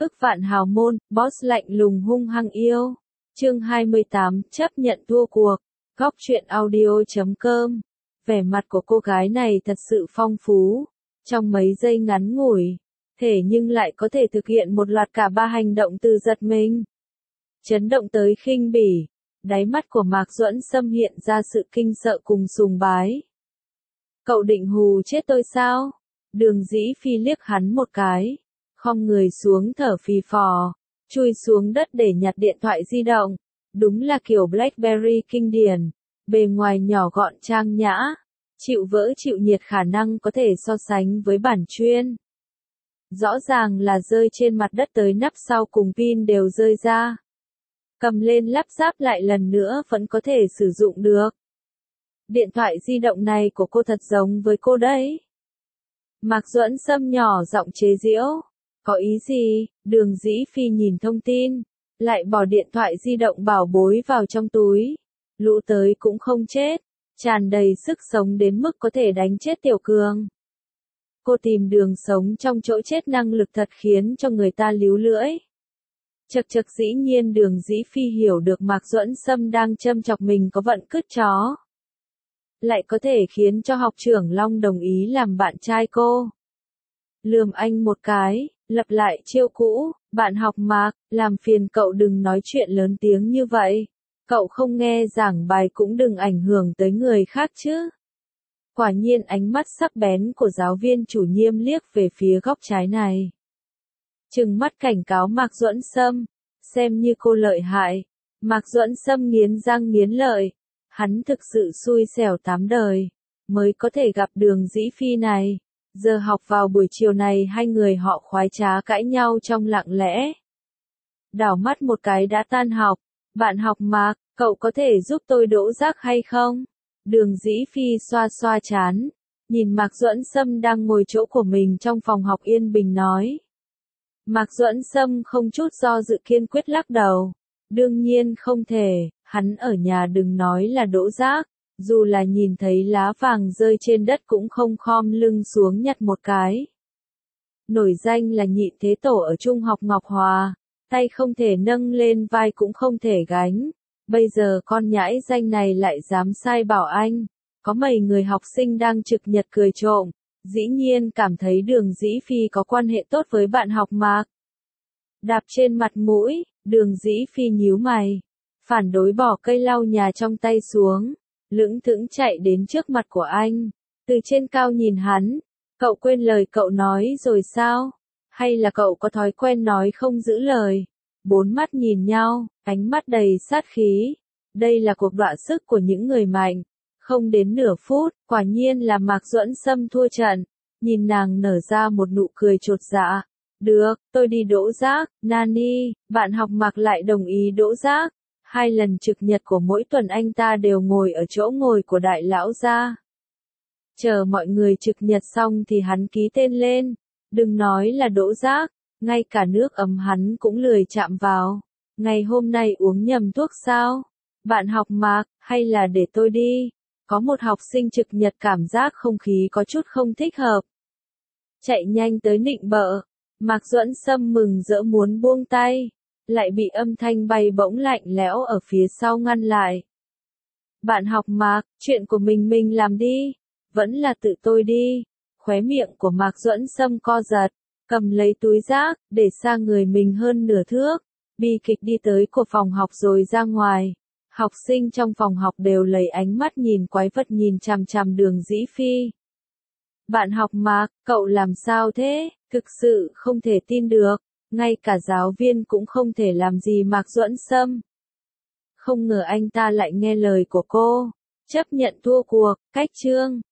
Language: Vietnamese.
Ức vạn hào môn, boss lạnh lùng hung hăng yêu. Chương 28, chấp nhận thua cuộc. Góc truyện audio.com. Vẻ mặt của cô gái này thật sự phong phú. Trong mấy giây ngắn ngủi, thể nhưng lại có thể thực hiện một loạt cả ba hành động từ giật mình. Chấn động tới khinh bỉ, đáy mắt của Mạc Duẫn Sâm hiện ra sự kinh sợ cùng sùng bái. Cậu định hù chết tôi sao? Đường Dĩ Phi liếc hắn một cái, khom người xuống thở phì phò, chui xuống đất để nhặt điện thoại di động. Đúng là kiểu BlackBerry kinh điển, bề ngoài nhỏ gọn trang nhã, chịu vỡ chịu nhiệt khả năng có thể so sánh với bản chuyên. Rõ ràng là rơi trên mặt đất tới nắp sau cùng pin đều rơi ra. Cầm lên lắp ráp lại lần nữa vẫn có thể sử dụng được. Điện thoại di động này của cô thật giống với cô đấy. Mạc Duẫn Sâm nhỏ giọng chế giễu. Có ý gì? Đường Dĩ Phi nhìn thông tin, lại bỏ điện thoại di động bảo bối vào trong túi. Lũ tới cũng không chết, tràn đầy sức sống đến mức có thể đánh chết Tiểu Cường. Cô tìm đường sống trong chỗ chết năng lực thật khiến cho người ta líu lưỡi. Chật chật, dĩ nhiên Đường Dĩ Phi hiểu được Mạc Duẫn Sâm đang châm chọc mình có vận cứt chó. Lại có thể khiến cho học trưởng Long đồng ý làm bạn trai cô. Lườm anh một cái, lặp lại chiêu cũ, bạn học Mạc, làm phiền cậu đừng nói chuyện lớn tiếng như vậy. Cậu không nghe giảng bài cũng đừng ảnh hưởng tới người khác chứ. Quả nhiên ánh mắt sắc bén của giáo viên chủ nhiệm liếc về phía góc trái này. Trừng mắt cảnh cáo Mạc Duẫn Sâm, xem như cô lợi hại. Mạc Duẫn Sâm nghiến răng nghiến lợi, hắn thực sự xui xẻo 8 đời, mới có thể gặp Đường Dĩ Phi này. Giờ học vào buổi chiều này hai người họ khoái trá cãi nhau trong lặng lẽ. Đảo mắt một cái đã tan học, bạn học Mạc, cậu có thể giúp tôi đỗ rác hay không? Đường Dĩ Phi xoa xoa trán, nhìn Mạc Duẫn Sâm đang ngồi chỗ của mình trong phòng học yên bình nói. Mạc Duẫn Sâm không chút do dự kiên quyết lắc đầu. Đương nhiên không thể, hắn ở nhà đừng nói là đỗ rác, dù là nhìn thấy lá vàng rơi trên đất cũng không khom lưng xuống nhặt một cái. Nổi danh là nhị thế tổ ở Trung học Ngọc Hòa, tay không thể nâng lên vai cũng không thể gánh. Bây giờ con nhãi danh này lại dám sai bảo anh. Có mấy người học sinh đang trực nhật cười trộm, dĩ nhiên cảm thấy Đường Dĩ Phi có quan hệ tốt với bạn học Mạc. Đạp trên mặt mũi, Đường Dĩ Phi nhíu mày, phản đối bỏ cây lau nhà trong tay xuống, lững thững chạy đến trước mặt của anh, từ trên cao nhìn hắn. Cậu quên lời cậu nói rồi sao? Hay là cậu có thói quen nói không giữ lời? Bốn mắt nhìn nhau, ánh mắt đầy sát khí. Đây là cuộc đọa sức của những người mạnh. Không đến nửa phút, quả nhiên là Mạc Duẫn Sâm thua trận. Nhìn nàng nở ra một nụ cười chột dạ. Được, tôi đi đỗ rác. Nani, bạn học Mạc lại đồng ý đỗ rác. 2 lần trực nhật của mỗi tuần anh ta đều ngồi ở chỗ ngồi của đại lão gia. Chờ mọi người trực nhật xong thì hắn ký tên lên. Đừng nói là đỗ rác, ngay cả nước ấm hắn cũng lười chạm vào. Ngày hôm nay uống nhầm thuốc sao? Bạn học Mạc, hay là để tôi đi? Có một học sinh trực nhật cảm giác không khí có chút không thích hợp. Chạy nhanh tới nịnh bợ. Mạc Duẫn Sâm mừng rỡ muốn buông tay, lại bị âm thanh bay bổng lạnh lẽo ở phía sau ngăn lại. Bạn học Mạc, chuyện của mình làm đi, vẫn là tự tôi đi. Khóe miệng của Mạc Duẫn Sâm co giật, cầm lấy túi rác, để xa người mình hơn nửa thước, bi kịch đi tới của phòng học rồi ra ngoài. Học sinh trong phòng học đều lấy ánh mắt nhìn quái vật nhìn chằm chằm Đường Dĩ Phi. Bạn học Mạc, cậu làm sao thế? Thực sự không thể tin được, ngay cả giáo viên cũng không thể làm gì Mạc Duẫn Sâm. Không ngờ anh ta lại nghe lời của cô, chấp nhận thua cuộc, cách chương.